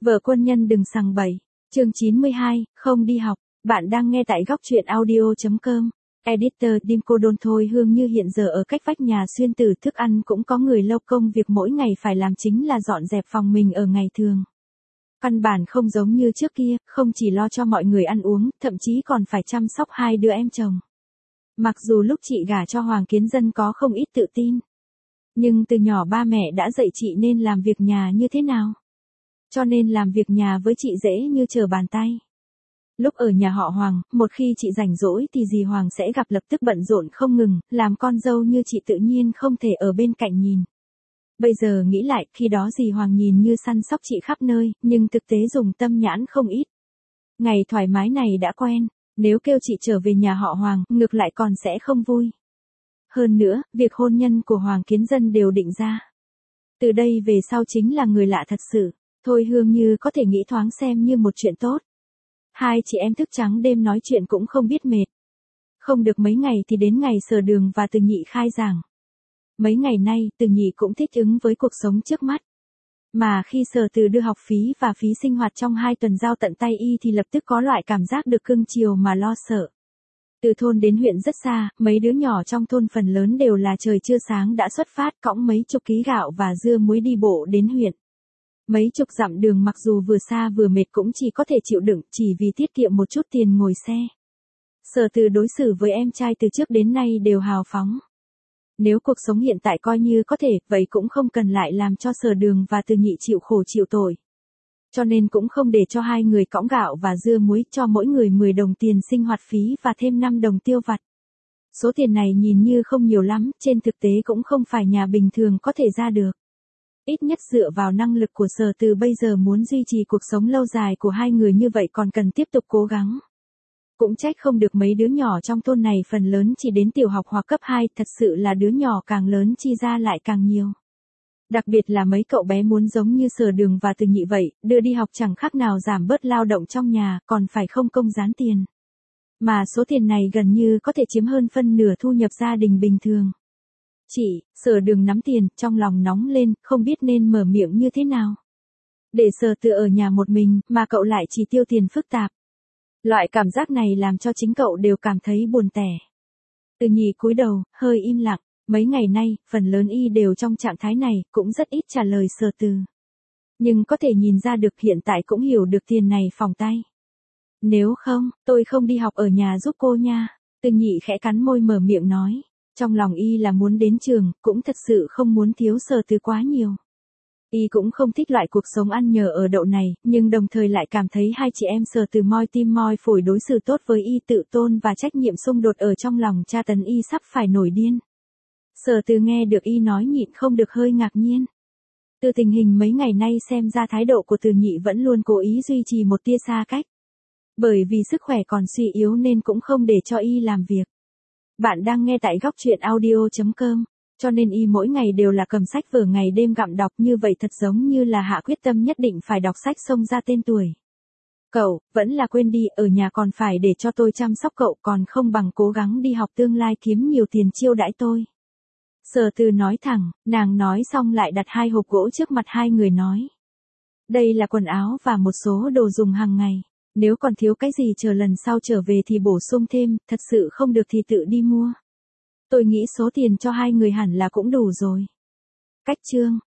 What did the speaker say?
Vợ quân nhân đừng sằng bậy. Chương 92, không đi học. Bạn đang nghe tại góc truyện audio.com. Editor Dimco Đôn thôi Hương như hiện giờ ở cách vách nhà xuyên tử thức ăn cũng có người lâu công việc mỗi ngày phải làm chính là dọn dẹp phòng mình ở ngày thường. Căn bản không giống như trước kia, không chỉ lo cho mọi người ăn uống, thậm chí còn phải chăm sóc hai đứa em chồng. Mặc dù lúc chị gả cho Hoàng Kiến Dân có không ít tự tin, nhưng từ nhỏ ba mẹ đã dạy chị nên làm việc nhà như thế nào. Cho nên làm việc nhà với chị dễ như trở bàn tay. Lúc ở nhà họ Hoàng, một khi chị rảnh rỗi thì dì Hoàng sẽ gặp lập tức bận rộn không ngừng, làm con dâu như chị tự nhiên không thể ở bên cạnh nhìn. Bây giờ nghĩ lại, khi đó dì Hoàng nhìn như săn sóc chị khắp nơi, nhưng thực tế dùng tâm nhãn không ít. Ngày thoải mái này đã quen, nếu kêu chị trở về nhà họ Hoàng, ngược lại còn sẽ không vui. Hơn nữa, việc hôn nhân của Hoàng Kiến Dân đều định ra. Từ đây về sau chính là người lạ thật sự. Thôi Hương như có thể nghĩ thoáng xem như một chuyện tốt. Hai chị em thức trắng đêm nói chuyện cũng không biết mệt. Không được mấy ngày thì đến ngày Sở Đường và Từ Nhị khai giảng. Mấy ngày nay, Từ Nhị cũng thích ứng với cuộc sống trước mắt. Mà khi Sở Từ đưa học phí và phí sinh hoạt trong 2 tuần giao tận tay y thì lập tức có loại cảm giác được cưng chiều mà lo sợ. Từ thôn đến huyện rất xa, mấy đứa nhỏ trong thôn phần lớn đều là trời chưa sáng đã xuất phát cõng mấy chục ký gạo và dưa muối đi bộ đến huyện. Mấy chục dặm đường mặc dù vừa xa vừa mệt cũng chỉ có thể chịu đựng chỉ vì tiết kiệm một chút tiền ngồi xe. Sở Từ đối xử với em trai từ trước đến nay đều hào phóng. Nếu cuộc sống hiện tại coi như có thể, vậy cũng không cần lại làm cho Sở Đường và Từ Nhị chịu khổ chịu tội. Cho nên cũng không để cho hai người cõng gạo và dưa muối, cho mỗi người 10 đồng tiền sinh hoạt phí và thêm 5 đồng tiêu vặt. Số tiền này nhìn như không nhiều lắm, trên thực tế cũng không phải nhà bình thường có thể ra được. Ít nhất dựa vào năng lực của Sở Từ bây giờ muốn duy trì cuộc sống lâu dài của hai người như vậy còn cần tiếp tục cố gắng. Cũng trách không được mấy đứa nhỏ trong thôn này phần lớn chỉ đến tiểu học hoặc cấp 2, thật sự là đứa nhỏ càng lớn chi ra lại càng nhiều. Đặc biệt là mấy cậu bé muốn giống như Sở Đường và Từ Nhị vậy, đưa đi học chẳng khác nào giảm bớt lao động trong nhà, còn phải không công gián tiền. Mà số tiền này gần như có thể chiếm hơn phân nửa thu nhập gia đình bình thường. Chị, Sở Đường nắm tiền, trong lòng nóng lên, không biết nên mở miệng như thế nào. Để Sở Từ ở nhà một mình, mà cậu lại chỉ tiêu tiền phức tạp. Loại cảm giác này làm cho chính cậu đều cảm thấy buồn tẻ. Từ Nhị cúi đầu, hơi im lặng, mấy ngày nay, phần lớn y đều trong trạng thái này, cũng rất ít trả lời Sở Từ. Nhưng có thể nhìn ra được hiện tại cũng hiểu được tiền này phòng tay. Nếu không, tôi không đi học ở nhà giúp cô nha. Từ Nhị khẽ cắn môi mở miệng nói. Trong lòng y là muốn đến trường, cũng thật sự không muốn thiếu Sở Từ quá nhiều. Y cũng không thích loại cuộc sống ăn nhờ ở đậu này, nhưng đồng thời lại cảm thấy hai chị em Sở Từ moi tim moi phổi đối xử tốt với y, tự tôn và trách nhiệm xung đột ở trong lòng tra tấn y sắp phải nổi điên. Sở Từ nghe được y nói nhịn không được hơi ngạc nhiên. Từ tình hình mấy ngày nay xem ra thái độ của Từ Nhị vẫn luôn cố ý duy trì một tia xa cách. Bởi vì sức khỏe còn suy yếu nên cũng không để cho y làm việc. Bạn đang nghe tại góc truyện audio.com, cho nên y mỗi ngày đều là cầm sách vở ngày đêm gặm đọc, như vậy thật giống như là hạ quyết tâm nhất định phải đọc sách xông ra tên tuổi. Cậu, vẫn là quên đi, ở nhà còn phải để cho tôi chăm sóc cậu, còn không bằng cố gắng đi học tương lai kiếm nhiều tiền chiêu đãi tôi. Sở Từ nói thẳng, nàng nói xong lại đặt 2 hộp gỗ trước mặt hai người nói. Đây là quần áo và một số đồ dùng hàng ngày. Nếu còn thiếu cái gì chờ lần sau trở về thì bổ sung thêm, thật sự không được thì tự đi mua. Tôi nghĩ số tiền cho hai người hẳn là cũng đủ rồi. Cách chương,